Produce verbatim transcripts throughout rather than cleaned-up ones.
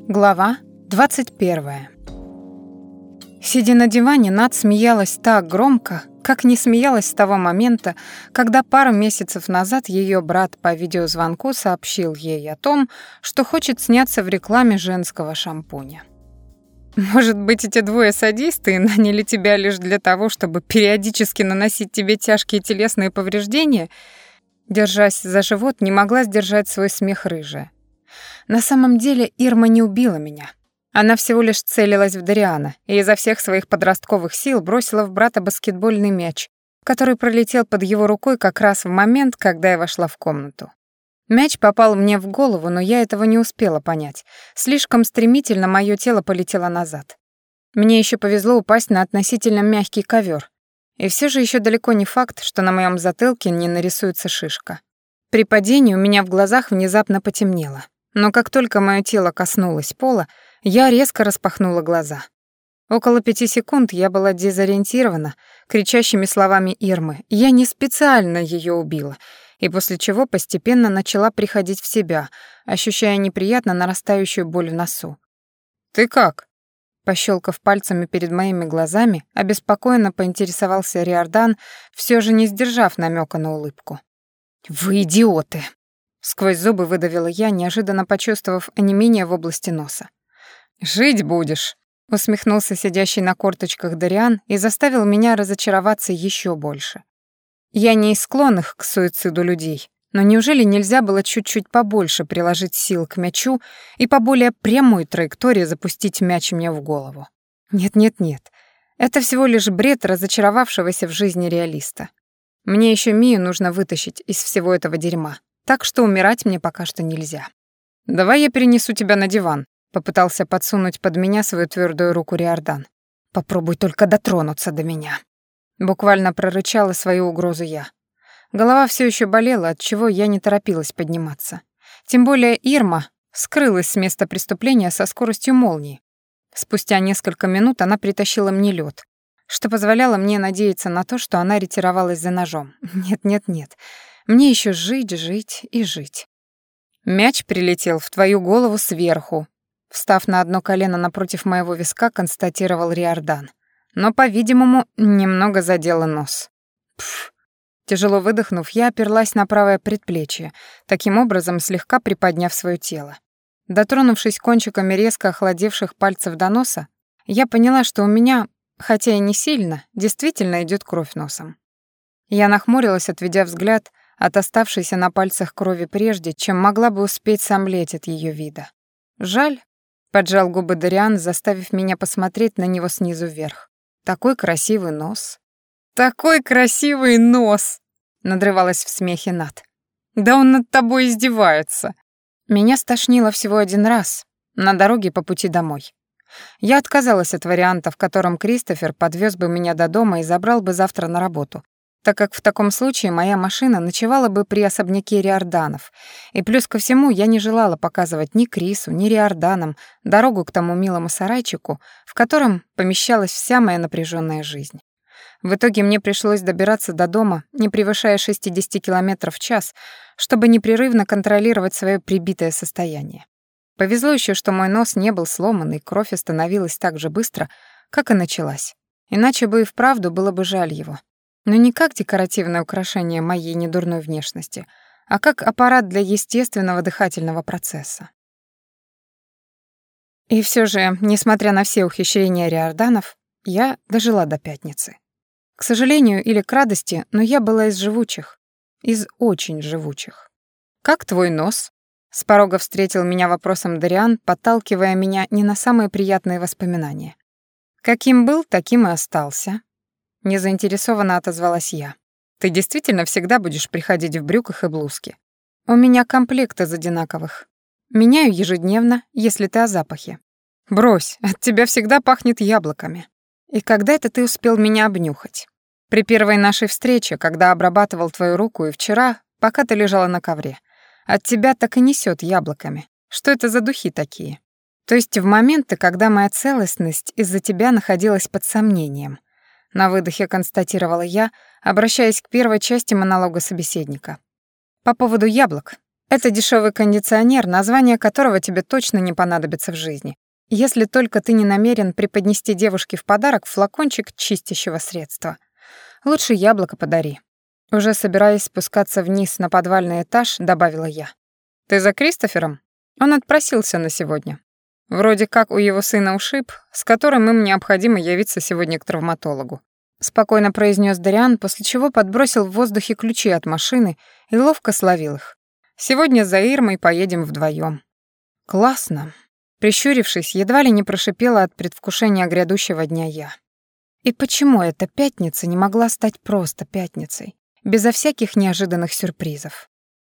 Глава двадцать первая. Сидя на диване, Над смеялась так громко, как не смеялась с того момента, когда пару месяцев назад ее брат по видеозвонку сообщил ей о том, что хочет сняться в рекламе женского шампуня. «Может быть, эти двое садисты наняли тебя лишь для того, чтобы периодически наносить тебе тяжкие телесные повреждения?» Держась за живот, не могла сдержать свой смех рыжая. На самом деле Ирма не убила меня. Она всего лишь целилась в Дариана и изо всех своих подростковых сил бросила в брата баскетбольный мяч, который пролетел под его рукой как раз в момент, когда я вошла в комнату. Мяч попал мне в голову, но я этого не успела понять. Слишком стремительно моё тело полетело назад. Мне еще повезло упасть на относительно мягкий ковер. И все же еще далеко не факт, что на моем затылке не нарисуется шишка. При падении у меня в глазах внезапно потемнело. Но как только моё тело коснулось пола, я резко распахнула глаза. Около пяти секунд я была дезориентирована кричащими словами Ирмы. Я не специально её убила, и после чего постепенно начала приходить в себя, ощущая неприятно нарастающую боль в носу. «Ты как?» Пощёлкав пальцами перед моими глазами, обеспокоенно поинтересовался Риордан, всё же не сдержав намёка на улыбку. «Вы идиоты!» Сквозь зубы выдавила я, неожиданно почувствовав онемение в области носа. «Жить будешь», — усмехнулся сидящий на корточках Дариан и заставил меня разочароваться еще больше. Я не из склонных к суициду людей, но неужели нельзя было чуть-чуть побольше приложить сил к мячу и по более прямой траектории запустить мяч мне в голову? Нет-нет-нет, это всего лишь бред разочаровавшегося в жизни реалиста. Мне еще Мию нужно вытащить из всего этого дерьма. Так что умирать мне пока что нельзя. «Давай я перенесу тебя на диван», — попытался подсунуть под меня свою твердую руку Риордан. «Попробуй только дотронуться до меня». Буквально прорычала свою угрозу я. Голова все еще болела, отчего я не торопилась подниматься. Тем более Ирма скрылась с места преступления со скоростью молнии. Спустя несколько минут она притащила мне лед, что позволяло мне надеяться на то, что она ретировалась за ножом. Нет-нет-нет. Мне еще жить, жить и жить. Мяч прилетел в твою голову сверху. Встав на одно колено напротив моего виска, констатировал Риордан. Но, по-видимому, немного задела нос. Пф. Тяжело выдохнув, я оперлась на правое предплечье, таким образом слегка приподняв свое тело. Дотронувшись кончиками резко охладевших пальцев до носа, я поняла, что у меня, хотя и не сильно, действительно идет кровь носом. Я нахмурилась, отведя взгляд от оставшейся на пальцах крови прежде, чем могла бы успеть сомлеть от ее вида. «Жаль», — поджал губы Дариан, заставив меня посмотреть на него снизу вверх. «Такой красивый нос». «Такой красивый нос!» — надрывалась в смехе Над. «Да он над тобой издевается!» Меня стошнило всего один раз, на дороге по пути домой. Я отказалась от варианта, в котором Кристофер подвез бы меня до дома и забрал бы завтра на работу, так как в таком случае моя машина ночевала бы при особняке Риорданов, и плюс ко всему я не желала показывать ни Крису, ни Риорданам дорогу к тому милому сарайчику, в котором помещалась вся моя напряженная жизнь. В итоге мне пришлось добираться до дома, не превышая шестьдесят километров в час, чтобы непрерывно контролировать свое прибитое состояние. Повезло еще, что мой нос не был сломан, и кровь остановилась так же быстро, как и началась. Иначе бы и вправду было бы жаль его. Но не как декоративное украшение моей недурной внешности, а как аппарат для естественного дыхательного процесса. И все же, несмотря на все ухищрения Риорданов, я дожила до пятницы. К сожалению или к радости, но я была из живучих, из очень живучих. «Как твой нос?» С порога встретил меня вопросом Дариан, подталкивая меня не на самые приятные воспоминания. «Каким был, таким и остался», — незаинтересованно отозвалась я. «Ты действительно всегда будешь приходить в брюках и блузке?» «У меня комплект из одинаковых. Меняю ежедневно, если ты о запахе». «Брось, от тебя всегда пахнет яблоками». «И когда это ты успел меня обнюхать?» «При первой нашей встрече, когда обрабатывал твою руку, и вчера, пока ты лежала на ковре. От тебя так и несет яблоками. Что это за духи такие?» «То есть в моменты, когда моя целостность из-за тебя находилась под сомнением», на выдохе констатировала я, обращаясь к первой части монолога собеседника. «По поводу яблок. Это дешевый кондиционер, название которого тебе точно не понадобится в жизни, если только ты не намерен преподнести девушке в подарок флакончик чистящего средства. Лучше яблоко подари. Уже собираясь спускаться вниз на подвальный этаж, добавила я. Ты за Кристофером? Он отпросился на сегодня. Вроде как у его сына ушиб, с которым им необходимо явиться сегодня к травматологу. Спокойно произнес Дариан, после чего подбросил в воздухе ключи от машины и ловко словил их. Сегодня за Ирмой поедем вдвоем. Классно. Прищурившись, едва ли не прошипела от предвкушения грядущего дня я. И почему эта пятница не могла стать просто пятницей, безо всяких неожиданных сюрпризов?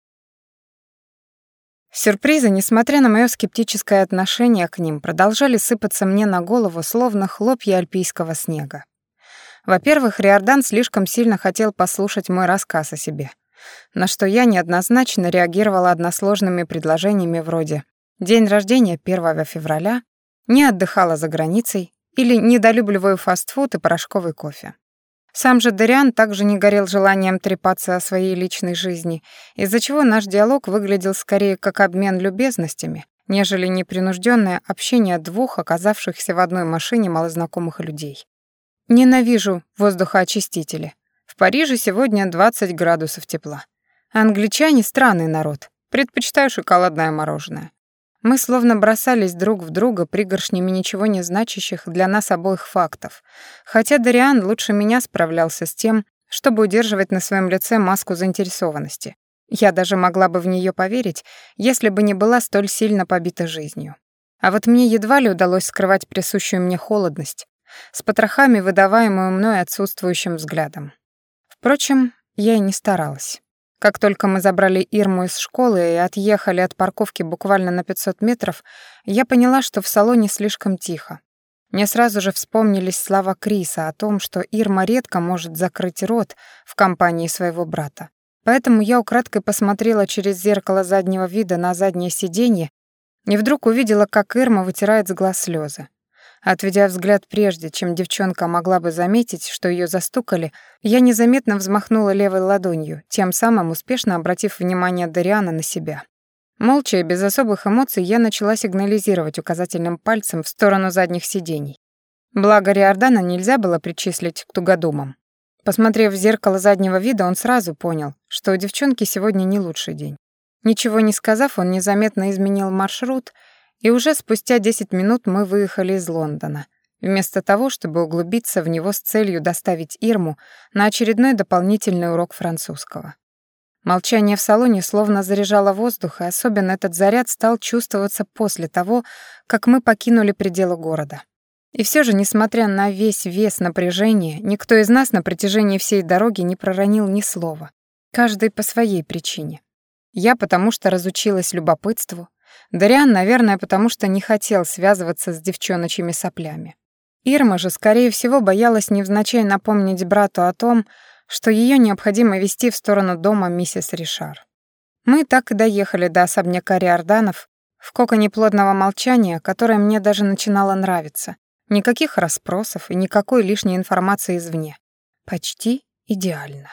Сюрпризы, несмотря на моё скептическое отношение к ним, продолжали сыпаться мне на голову, словно хлопья альпийского снега. Во-первых, Риордан слишком сильно хотел послушать мой рассказ о себе, на что я неоднозначно реагировала односложными предложениями вроде «день рождения первого февраля», «не отдыхала за границей» или «недолюбливаю фастфуд и порошковый кофе». Сам же Дариан также не горел желанием трепаться о своей личной жизни, из-за чего наш диалог выглядел скорее как обмен любезностями, нежели непринужденное общение двух оказавшихся в одной машине малознакомых людей. Ненавижу воздухоочистители. В Париже сегодня двадцать градусов тепла. Англичане — странный народ, предпочитаю шоколадное мороженое. Мы словно бросались друг в друга пригоршнями ничего не значащих для нас обоих фактов, хотя Дариан лучше меня справлялся с тем, чтобы удерживать на своем лице маску заинтересованности. Я даже могла бы в нее поверить, если бы не была столь сильно побита жизнью. А вот мне едва ли удалось скрывать присущую мне холодность, с потрохами выдаваемую мной отсутствующим взглядом. Впрочем, я и не старалась. Как только мы забрали Ирму из школы и отъехали от парковки буквально на пятьсот метров, я поняла, что в салоне слишком тихо. Мне сразу же вспомнились слова Криса о том, что Ирма редко может закрыть рот в компании своего брата. Поэтому я украдкой посмотрела через зеркало заднего вида на заднее сиденье и вдруг увидела, как Ирма вытирает с глаз слезы. Отведя взгляд прежде, чем девчонка могла бы заметить, что ее застукали, я незаметно взмахнула левой ладонью, тем самым успешно обратив внимание Дариана на себя. Молча и без особых эмоций я начала сигнализировать указательным пальцем в сторону задних сидений. Благо Риордана нельзя было причислить к тугодумам. Посмотрев в зеркало заднего вида, он сразу понял, что у девчонки сегодня не лучший день. Ничего не сказав, он незаметно изменил маршрут, и уже спустя десять минут мы выехали из Лондона, вместо того, чтобы углубиться в него с целью доставить Ирму на очередной дополнительный урок французского. Молчание в салоне словно заряжало воздух, и особенно этот заряд стал чувствоваться после того, как мы покинули пределы города. И все же, несмотря на весь вес напряжения, никто из нас на протяжении всей дороги не проронил ни слова, каждый по своей причине. Я потому что разучилась любопытству, Дариан, наверное, потому что не хотел связываться с девчоночьими соплями. Ирма же, скорее всего, боялась невзначай напомнить брату о том, что ее необходимо вести в сторону дома миссис Ришар. Мы так и доехали до особняка Риорданов в коконе плотного молчания, которое мне даже начинало нравиться. Никаких расспросов и никакой лишней информации извне. Почти идеально.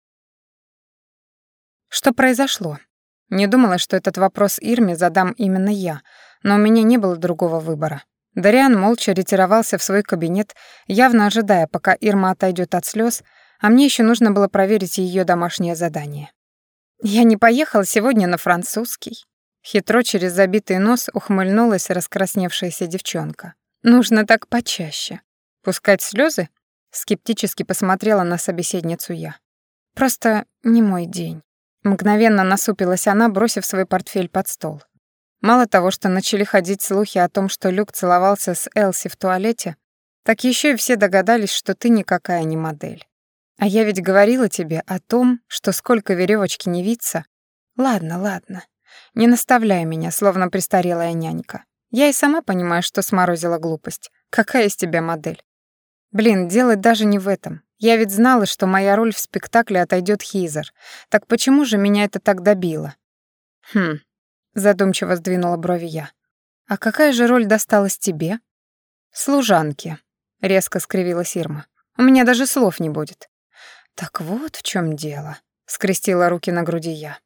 Что произошло? Не думала, что этот вопрос Ирме задам именно я, но у меня не было другого выбора. Дариан молча ретировался в свой кабинет, явно ожидая, пока Ирма отойдет от слез, а мне еще нужно было проверить ее домашнее задание. «Я не поехала сегодня на французский». Хитро через забитый нос ухмыльнулась раскрасневшаяся девчонка. «Нужно так почаще». «Пускать слезы? Скептически посмотрела на собеседницу я. «Просто не мой день». Мгновенно насупилась она, бросив свой портфель под стол. Мало того, что начали ходить слухи о том, что Люк целовался с Элси в туалете, так еще и все догадались, что ты никакая не модель. А я ведь говорила тебе о том, что сколько веревочки не виться. Ладно, ладно, не наставляй меня, словно престарелая нянька. Я и сама понимаю, что сморозила глупость. Какая из тебя модель? Блин, дело даже не в этом. Я ведь знала, что моя роль в спектакле отойдет Хизер. Так почему же меня это так добило? Хм, задумчиво сдвинула брови я. А какая же роль досталась тебе? Служанки, резко скривилась Ирма. У меня даже слов не будет. Так вот в чем дело, скрестила руки на груди я.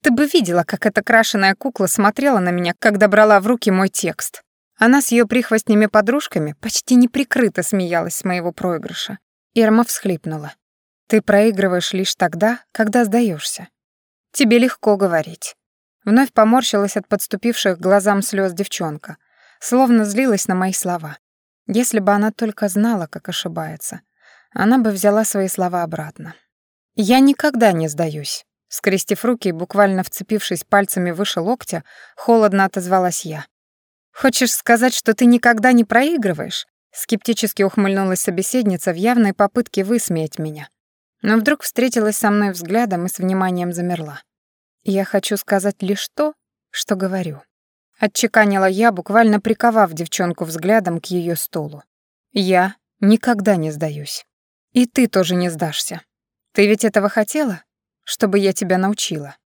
Ты бы видела, как эта крашеная кукла смотрела на меня, когда брала в руки мой текст. Она с ее прихвостнями подружками почти неприкрыто смеялась с моего проигрыша. Ирма всхлипнула. Ты проигрываешь лишь тогда, когда сдаешься. Тебе легко говорить. Вновь поморщилась от подступивших к глазам слез девчонка, словно злилась на мои слова. Если бы она только знала, как ошибается, она бы взяла свои слова обратно. Я никогда не сдаюсь. Скрестив руки и буквально вцепившись пальцами выше локтя, холодно отозвалась я. «Хочешь сказать, что ты никогда не проигрываешь?» Скептически ухмыльнулась собеседница в явной попытке высмеять меня. Но вдруг встретилась со мной взглядом и с вниманием замерла. «Я хочу сказать лишь то, что говорю». Отчеканила я, буквально приковав девчонку взглядом к ее стулу. «Я никогда не сдаюсь. И ты тоже не сдашься. Ты ведь этого хотела, чтобы я тебя научила?»